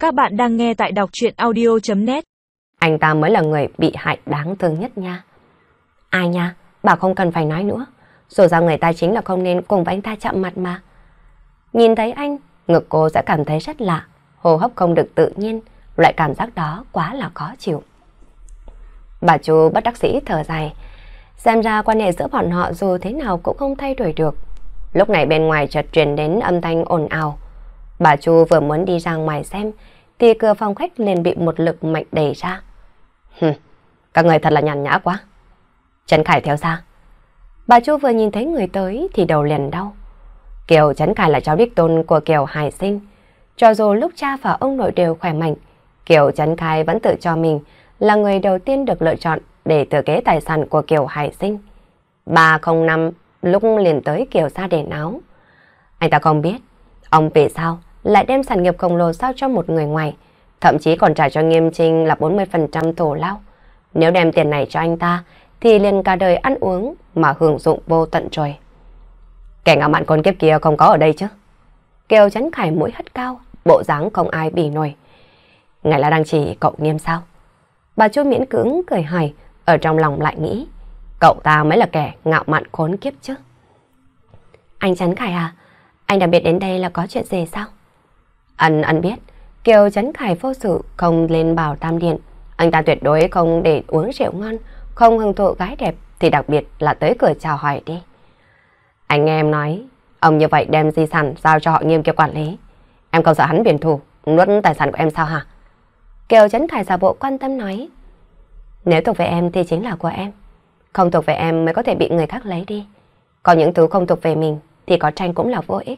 Các bạn đang nghe tại đọc truyện audio.net. Anh ta mới là người bị hại đáng thương nhất nha. Ai nha, bà không cần phải nói nữa. Dù sao người ta chính là không nên cùng với anh ta chạm mặt mà. Nhìn thấy anh, ngực cô sẽ cảm thấy rất lạ, hô hấp không được tự nhiên, loại cảm giác đó quá là khó chịu. Bà Chu bất đắc dĩ thở dài, xem ra quan hệ giữa bọn họ dù thế nào cũng không thay đổi được. Lúc này bên ngoài chợt truyền đến âm thanh ồn ào. Bà Chu vừa muốn đi ra ngoài xem, thì cửa phòng khách liền bị một lực mạnh đẩy ra. Các người thật là nhàn nhã quá. Trấn Khải theo ra. Bà Chu vừa nhìn thấy người tới thì đầu liền đau. Kiều Trấn Khải là cháu đích tôn của Kiều Hải Sinh. Cho dù lúc cha và ông nội đều khỏe mạnh, Kiều Trấn Khải vẫn tự cho mình là người đầu tiên được lựa chọn để thừa kế tài sản của Kiều Hải Sinh. 305 lúc liền tới Kiều gia để náo. Anh ta không biết, ông vì sao lại đem sản nghiệp khổng lồ giao cho một người ngoài, thậm chí còn trả cho Nghiêm Trinh là 40% thù lao. Nếu đem tiền này cho anh ta, thì liền cả đời ăn uống mà hưởng dụng vô tận rồi. Kẻ ngạo mạn con kiếp kia không có ở đây chứ? Kiều Trấn Khải mũi hất cao, bộ dáng không ai bì nổi. Ngài là đang chỉ cậu Nghiêm sao? Bà Chu miễn cưỡng cười hỏi, ở trong lòng lại nghĩ, cậu ta mới là kẻ ngạo mạn khốn kiếp chứ. Anh Trấn Khải à, anh đặc biệt đến đây là có chuyện gì sao? Anh biết, Kiều Trấn Khải vô sự không lên Bảo Tam Điện. Anh ta tuyệt đối không để uống rượu ngon, không hưởng thụ gái đẹp, thì đặc biệt là tới cửa chào hỏi đi. Anh nghe em nói, ông như vậy đem di sản giao cho họ Nghiêm kia quản lý. Em không sợ hắn biển thù, nuốt tài sản của em sao hả? Kiều Trấn Khải giả bộ quan tâm nói. Nếu thuộc về em thì chính là của em. Không thuộc về em mới có thể bị người khác lấy đi. Còn những thứ không thuộc về mình thì có tranh cũng là vô ích.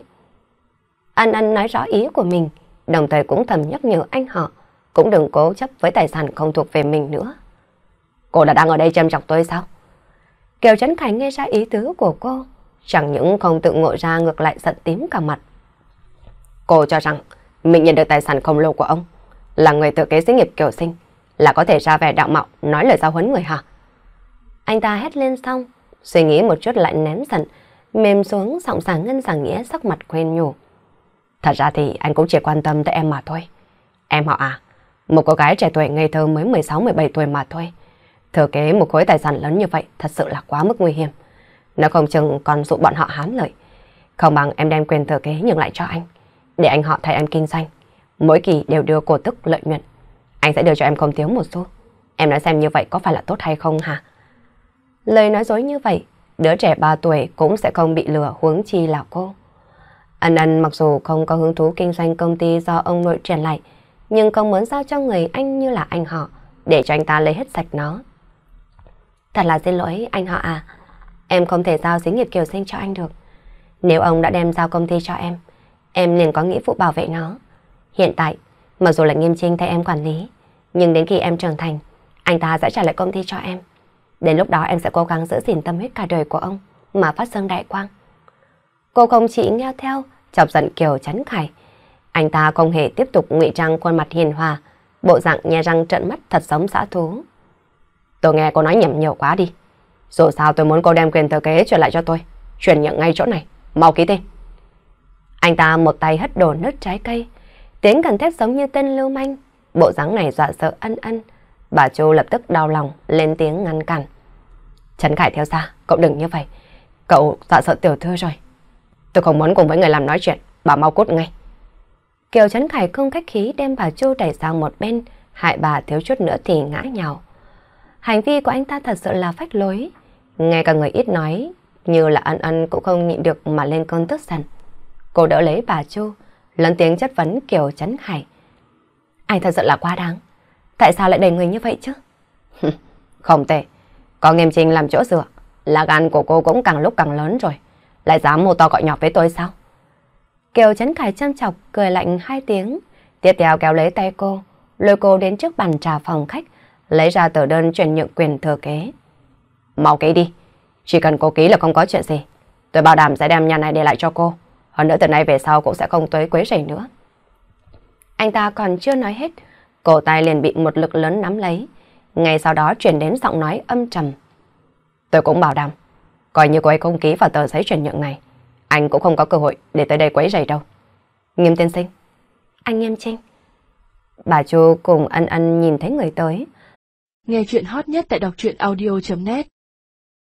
Anh nói rõ ý của mình, đồng thời cũng thầm nhắc nhở anh họ, cũng đừng cố chấp với tài sản không thuộc về mình nữa. Cô đã đang ở đây châm chọc tôi sao? Kiều Trấn Khải nghe ra ý tứ của cô, chẳng những không tự ngộ ra ngược lại giận tím cả mặt. Cô cho rằng mình nhận được tài sản khổng lồ của ông, là người thừa kế xí nghiệp Kiều Sinh, là có thể ra vẻ đạo mạo nói lời giao huấn người hả? Anh ta hét lên xong, suy nghĩ một chút lại nén giận, mềm xuống giọng sàng ngân sàng nghĩa sắc mặt khuyên nhủ. Thật ra thì anh cũng chỉ quan tâm tới em mà thôi. Em họ à, một cô gái trẻ tuổi ngây thơ mới 16-17 tuổi mà thôi. Thừa kế một khối tài sản lớn như vậy thật sự là quá mức nguy hiểm. Nó không chừng còn dụ bọn họ hám lợi. Không bằng em đem quyền thừa kế nhường lại cho anh, để anh họ thay em kinh doanh. Mỗi kỳ đều đưa cổ tức lợi nhuận. Anh sẽ đưa cho em không thiếu một xu. Em nói xem như vậy có phải là tốt hay không hả? Lời nói dối như vậy, đứa trẻ 3 tuổi cũng sẽ không bị lừa, huống chi là cô. Ân mặc dù không có hứng thú kinh doanh công ty do ông nội truyền lại, nhưng không muốn giao cho người anh như là anh họ, để cho anh ta lấy hết sạch nó. Thật là xin lỗi anh họ à, em không thể giao xí nghiệp Kiều Sinh cho anh được. Nếu ông đã đem giao công ty cho em liền có nghĩa vụ bảo vệ nó. Hiện tại, mặc dù là Nghiêm Trinh thay em quản lý, nhưng đến khi em trưởng thành, anh ta sẽ trả lại công ty cho em. Đến lúc đó em sẽ cố gắng giữ gìn tâm huyết cả đời của ông mà phát sinh đại quang. Cô không chỉ nghe theo, chọc giận Kiều Trấn Khải. Anh ta không hề tiếp tục ngụy trang khuôn mặt hiền hòa, bộ dạng nhe răng trợn mắt thật giống dã thú. Tôi nghe cô nói nhầm nhiều quá đi. Dù sao tôi muốn cô đem quyền thừa kế chuyển lại cho tôi. Chuyển nhượng ngay chỗ này, mau ký tên. Anh ta một tay hất đổ nứt trái cây, tiếng cần thét giống như tên lưu manh. Bộ dáng này dọa sợ Ân. Bà Chu lập tức đau lòng lên tiếng ngăn cản. Trấn Khải theo ra, cậu đừng như vậy. Cậu dọa sợ tiểu thư rồi. Tôi không muốn cùng với người làm nói chuyện, bà mau cút ngay. Kiều Trấn Khải không khách khí đem bà Chu đẩy sang một bên, hại bà thiếu chút nữa thì ngã nhào. Hành vi của anh ta thật sự là phách lối. Ngay cả người ít nói như là Ân cũng không nhịn được mà lên cơn tức giận. Cô đỡ lấy bà Chu, lớn tiếng chất vấn Kiều Trấn Khải. Anh thật sự là quá đáng. Tại sao lại đẩy người như vậy chứ? Không tệ. Có Nghiêm Trinh làm chỗ dựa, là gan của cô cũng càng lúc càng lớn rồi. Lại dám mô to gọi nhỏ với tôi sao? Kiều Trấn Khải châm chọc cười lạnh 2 tiếng, tiếp theo kéo lấy tay cô, lôi cô đến trước bàn trà phòng khách, lấy ra tờ đơn chuyển nhượng quyền thừa kế. Mau ký đi, chỉ cần cô ký là không có chuyện gì. Tôi bảo đảm sẽ đem nhà này để lại cho cô. Hơn nữa từ nay về sau cũng sẽ không tới quấy rầy nữa. Anh ta còn chưa nói hết, cổ tay liền bị một lực lớn nắm lấy. Ngay sau đó chuyển đến giọng nói âm trầm. Tôi cũng bảo đảm, coi như cô ấy không ký vào tờ giấy chuyển nhượng này, anh cũng không có cơ hội để tới đây quấy rầy đâu. Nghiêm tiên sinh. Anh Nghiêm Trinh. Bà Chu cùng Ân Ân nhìn thấy người tới. Nghe chuyện hot nhất tại đọc truyện audio.net